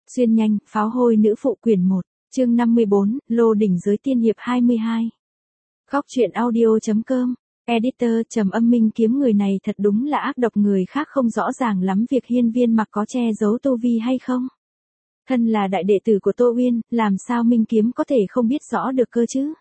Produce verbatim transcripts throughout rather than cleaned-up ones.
Xuyên nhanh, pháo hôi nữ phụ quyển một, chương năm mươi bốn, Lô đỉnh giới tiên hiệp hai mươi hai. Góc truyện audio.com, editor trầm âm minh kiếm người này thật đúng là ác độc, người khác không rõ ràng lắm việc Hiên Viên Mặc có che giấu tu vi hay không. Thân là đại đệ tử của Tô Uyên, làm sao minh kiếm có thể không biết rõ được cơ chứ?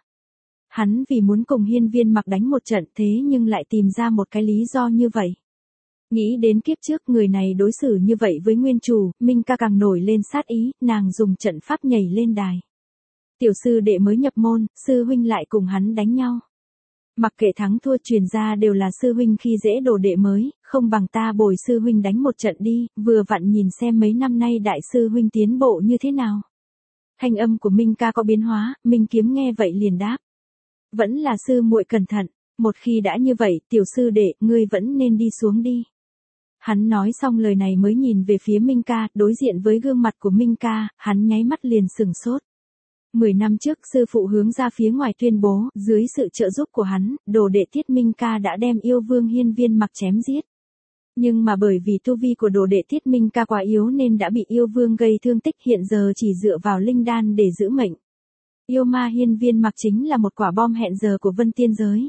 Hắn vì muốn cùng Hiên Viên Mặc đánh một trận thế nhưng lại tìm ra một cái lý do như vậy. Nghĩ đến kiếp trước người này đối xử như vậy với nguyên chủ, Minh ca càng nổi lên sát ý, nàng dùng trận pháp nhảy lên đài. Tiểu sư đệ mới nhập môn, sư huynh lại cùng hắn đánh nhau. Mặc kệ thắng thua truyền ra đều là sư huynh khi dễ đồ đệ mới, không bằng ta bồi sư huynh đánh một trận đi, vừa vặn nhìn xem mấy năm nay đại sư huynh tiến bộ như thế nào. Thanh âm của Minh ca có biến hóa, Minh kiếm nghe vậy liền đáp. Vẫn là sư muội cẩn thận, một khi đã như vậy, tiểu sư đệ, ngươi vẫn nên đi xuống đi. Hắn nói xong lời này mới nhìn về phía Minh ca, đối diện với gương mặt của Minh ca, hắn nháy mắt liền sừng sốt. Mười năm trước sư phụ hướng ra phía ngoài tuyên bố, dưới sự trợ giúp của hắn, đồ đệ Tiết Minh ca đã đem yêu vương Hiên Viên Mặc chém giết. Nhưng mà bởi vì tu vi của đồ đệ Tiết Minh ca quá yếu nên đã bị yêu vương gây thương tích, hiện giờ chỉ dựa vào linh đan để giữ mệnh. Yêu ma Hiên Viên Mặc chính là một quả bom hẹn giờ của Vân Tiên giới.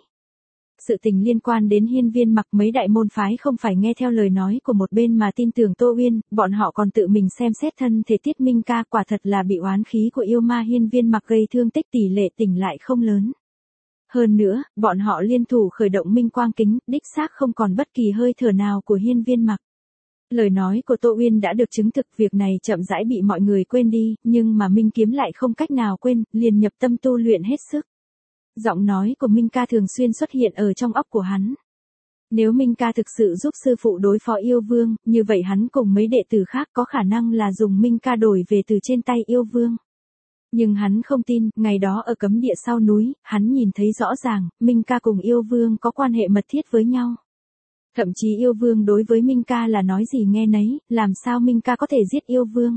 Sự tình liên quan đến Hiên Viên Mặc, mấy đại môn phái không phải nghe theo lời nói của một bên mà tin tưởng Tô Uyên, bọn họ còn tự mình xem xét thân thể Tiết Minh ca, quả thật là bị oán khí của yêu ma Hiên Viên Mặc gây thương tích, tỷ lệ tỉnh lại không lớn. Hơn nữa, bọn họ liên thủ khởi động Minh Quang Kính, đích xác không còn bất kỳ hơi thở nào của Hiên Viên Mặc. Lời nói của Tô Uyên đã được chứng thực, việc này chậm rãi bị mọi người quên đi, nhưng mà Minh kiếm lại không cách nào quên, liền nhập tâm tu luyện hết sức. Giọng nói của Minh ca thường xuyên xuất hiện ở trong óc của hắn. Nếu Minh ca thực sự giúp sư phụ đối phó yêu vương, như vậy hắn cùng mấy đệ tử khác có khả năng là dùng Minh ca đổi về từ trên tay yêu vương. Nhưng hắn không tin, ngày đó ở cấm địa sau núi, hắn nhìn thấy rõ ràng, Minh ca cùng yêu vương có quan hệ mật thiết với nhau. Thậm chí yêu vương đối với Minh ca là nói gì nghe nấy, làm sao Minh ca có thể giết yêu vương.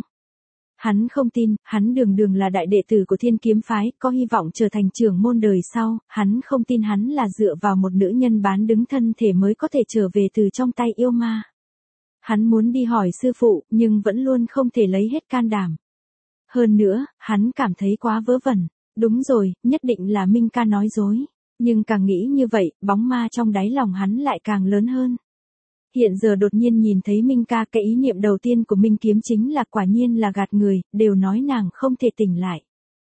Hắn không tin, hắn đường đường là đại đệ tử của Thiên Kiếm phái, có hy vọng trở thành trưởng môn đời sau, hắn không tin hắn là dựa vào một nữ nhân bán đứng thân thể mới có thể trở về từ trong tay yêu ma. Hắn muốn đi hỏi sư phụ, nhưng vẫn luôn không thể lấy hết can đảm. Hơn nữa, hắn cảm thấy quá vớ vẩn. Đúng rồi, nhất định là Minh ca nói dối. Nhưng càng nghĩ như vậy, bóng ma trong đáy lòng hắn lại càng lớn hơn. Hiện giờ đột nhiên nhìn thấy Minh ca, cái ý niệm đầu tiên của Minh kiếm chính là quả nhiên là gạt người, đều nói nàng không thể tỉnh lại.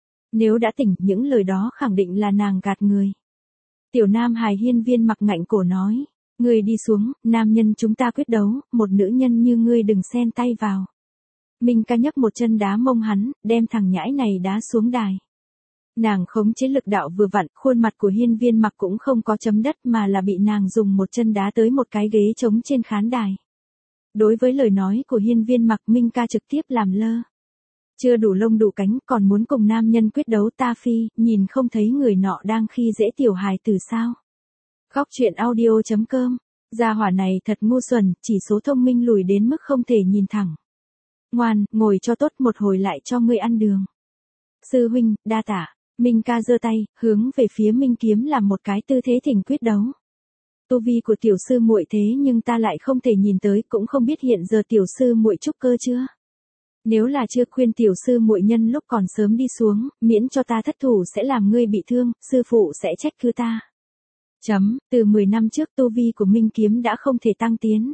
Nếu đã tỉnh, những lời đó khẳng định là nàng gạt người. Tiểu Nam hài Hiên Viên Mặc ngạnh cổ nói, ngươi đi xuống, nam nhân chúng ta quyết đấu, một nữ nhân như ngươi đừng xen tay vào. Minh ca nhấc một chân đá mông hắn, đem thằng nhãi này đá xuống đài. Nàng khống chế lực đạo vừa vặn, khuôn mặt của Hiên Viên Mặc cũng không có chấm đất mà là bị nàng dùng một chân đá tới một cái ghế trống trên khán đài. Đối với lời nói của Hiên Viên Mặc, Minh ca trực tiếp làm lơ. Chưa đủ lông đủ cánh, còn muốn cùng nam nhân quyết đấu, ta phi, nhìn không thấy người nọ đang khi dễ tiểu hài từ sao. Góc truyện audio.com, gia hỏa này thật ngu xuẩn, chỉ số thông minh lùi đến mức không thể nhìn thẳng. Ngoan, ngồi cho tốt, một hồi lại cho ngươi ăn đường. Sư huynh, đa tạ. Minh ca giơ tay, hướng về phía Minh kiếm làm một cái tư thế thỉnh quyết đấu. Tu vi của tiểu sư muội thế nhưng ta lại không thể nhìn tới, cũng không biết hiện giờ tiểu sư muội trúc cơ chưa. Nếu là chưa, khuyên tiểu sư muội nhân lúc còn sớm đi xuống, miễn cho ta thất thủ sẽ làm ngươi bị thương, sư phụ sẽ trách cứ ta. Chấm, từ mười năm trước tu vi của Minh kiếm đã không thể tăng tiến.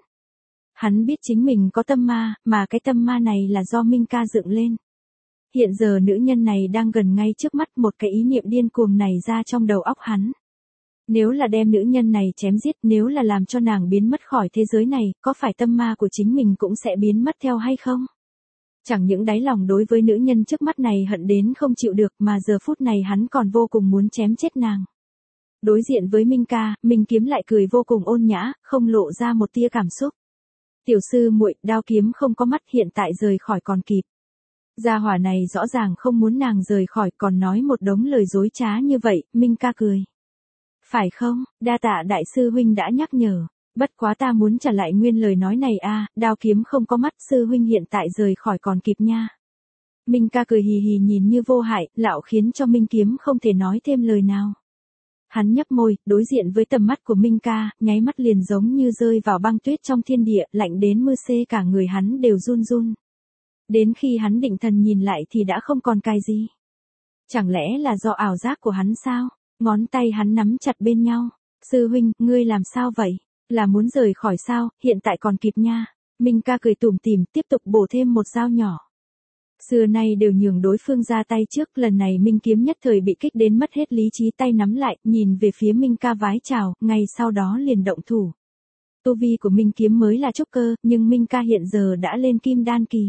Hắn biết chính mình có tâm ma, mà cái tâm ma này là do Minh ca dựng lên. Hiện giờ nữ nhân này đang gần ngay trước mắt, một cái ý niệm điên cuồng này ra trong đầu óc hắn. Nếu là đem nữ nhân này chém giết, nếu là làm cho nàng biến mất khỏi thế giới này, có phải tâm ma của chính mình cũng sẽ biến mất theo hay không? Chẳng những đáy lòng đối với nữ nhân trước mắt này hận đến không chịu được, mà giờ phút này hắn còn vô cùng muốn chém chết nàng. Đối diện với Minh ca, Minh kiếm lại cười vô cùng ôn nhã, không lộ ra một tia cảm xúc. Tiểu sư muội, đao kiếm không có mắt, hiện tại rời khỏi còn kịp. Gia hỏa này rõ ràng không muốn nàng rời khỏi, còn nói một đống lời dối trá như vậy, Minh ca cười. Phải không, đa tạ đại sư huynh đã nhắc nhở, bất quá ta muốn trả lại nguyên lời nói này a, đao kiếm không có mắt, sư huynh hiện tại rời khỏi còn kịp nha. Minh ca cười hì hì nhìn như vô hại, lão khiến cho Minh kiếm không thể nói thêm lời nào. Hắn nhấp môi, đối diện với tầm mắt của Minh ca, nháy mắt liền giống như rơi vào băng tuyết trong thiên địa, lạnh đến mưa xê cả người hắn đều run run. Đến khi hắn định thần nhìn lại thì đã không còn cài gì. Chẳng lẽ là do ảo giác của hắn sao? Ngón tay hắn nắm chặt bên nhau. Sư huynh, ngươi làm sao vậy? Là muốn rời khỏi sao, hiện tại còn kịp nha. Minh ca cười tủm tỉm, tiếp tục bổ thêm một dao nhỏ. Xưa nay đều nhường đối phương ra tay trước, lần này Minh Kiếm nhất thời bị kích đến mất hết lý trí, tay nắm lại, nhìn về phía Minh ca vái chào, ngay sau đó liền động thủ. Tu vi của Minh Kiếm mới là trúc cơ, nhưng Minh ca hiện giờ đã lên kim đan kỳ.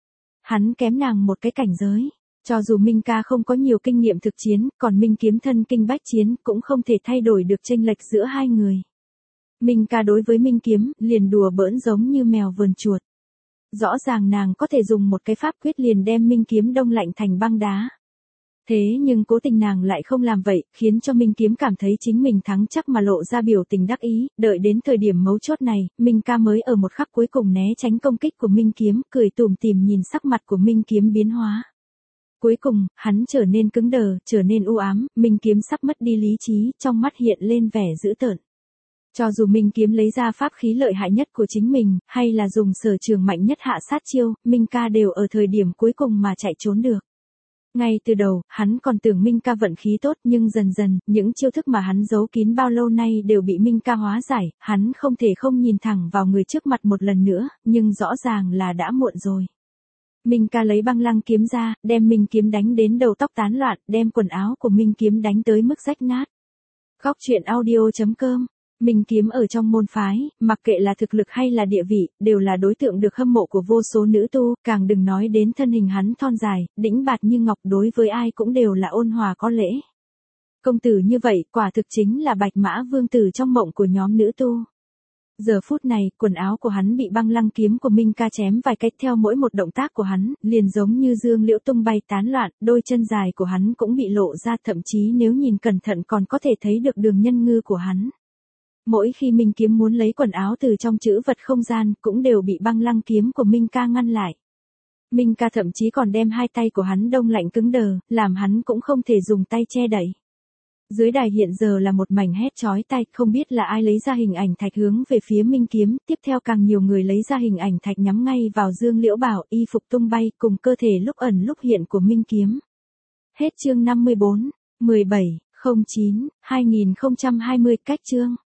Hắn kém nàng một cái cảnh giới. Cho dù Minh ca không có nhiều kinh nghiệm thực chiến, còn Minh Kiếm thân kinh bách chiến cũng không thể thay đổi được chênh lệch giữa hai người. Minh ca đối với Minh Kiếm liền đùa bỡn giống như mèo vờn chuột. Rõ ràng nàng có thể dùng một cái pháp quyết liền đem Minh Kiếm đông lạnh thành băng đá. Thế nhưng cố tình nàng lại không làm vậy, khiến cho Minh Kiếm cảm thấy chính mình thắng chắc mà lộ ra biểu tình đắc ý, đợi đến thời điểm mấu chốt này, Minh ca mới ở một khắc cuối cùng né tránh công kích của Minh Kiếm, cười tủm tỉm nhìn sắc mặt của Minh Kiếm biến hóa. Cuối cùng, hắn trở nên cứng đờ, trở nên u ám, Minh Kiếm sắp mất đi lý trí, trong mắt hiện lên vẻ dữ tợn. Cho dù Minh Kiếm lấy ra pháp khí lợi hại nhất của chính mình, hay là dùng sở trường mạnh nhất hạ sát chiêu, Minh ca đều ở thời điểm cuối cùng mà chạy trốn được. Ngay từ đầu, hắn còn tưởng Minh ca vận khí tốt, nhưng dần dần, những chiêu thức mà hắn giấu kín bao lâu nay đều bị Minh ca hóa giải, hắn không thể không nhìn thẳng vào người trước mặt một lần nữa, nhưng rõ ràng là đã muộn rồi. Minh ca lấy băng lăng kiếm ra, đem Minh Kiếm đánh đến đầu tóc tán loạn, đem quần áo của Minh Kiếm đánh tới mức rách nát. Góc truyện audio chấm com. Minh Kiếm ở trong môn phái, mặc kệ là thực lực hay là địa vị, đều là đối tượng được hâm mộ của vô số nữ tu, càng đừng nói đến thân hình hắn thon dài, đĩnh bạt như ngọc, đối với ai cũng đều là ôn hòa có lễ. Công tử như vậy, quả thực chính là bạch mã vương tử trong mộng của nhóm nữ tu. Giờ phút này, quần áo của hắn bị băng lăng kiếm của Minh ca chém vài cách, theo mỗi một động tác của hắn, liền giống như dương liễu tung bay tán loạn, đôi chân dài của hắn cũng bị lộ ra, thậm chí nếu nhìn cẩn thận còn có thể thấy được đường nhân ngư của hắn. Mỗi khi Minh Kiếm muốn lấy quần áo từ trong trữ vật không gian, cũng đều bị băng lăng kiếm của Minh ca ngăn lại. Minh ca thậm chí còn đem hai tay của hắn đông lạnh cứng đờ, làm hắn cũng không thể dùng tay che đậy. Dưới đài hiện giờ là một mảnh hét chói tai, không biết là ai lấy ra hình ảnh thạch hướng về phía Minh Kiếm, tiếp theo càng nhiều người lấy ra hình ảnh thạch nhắm ngay vào Dương Liễu Bảo, y phục tung bay cùng cơ thể lúc ẩn lúc hiện của Minh Kiếm. Hết chương năm mươi bốn, mười bảy, không chín, hai nghìn không trăm hai mươi, cách chương.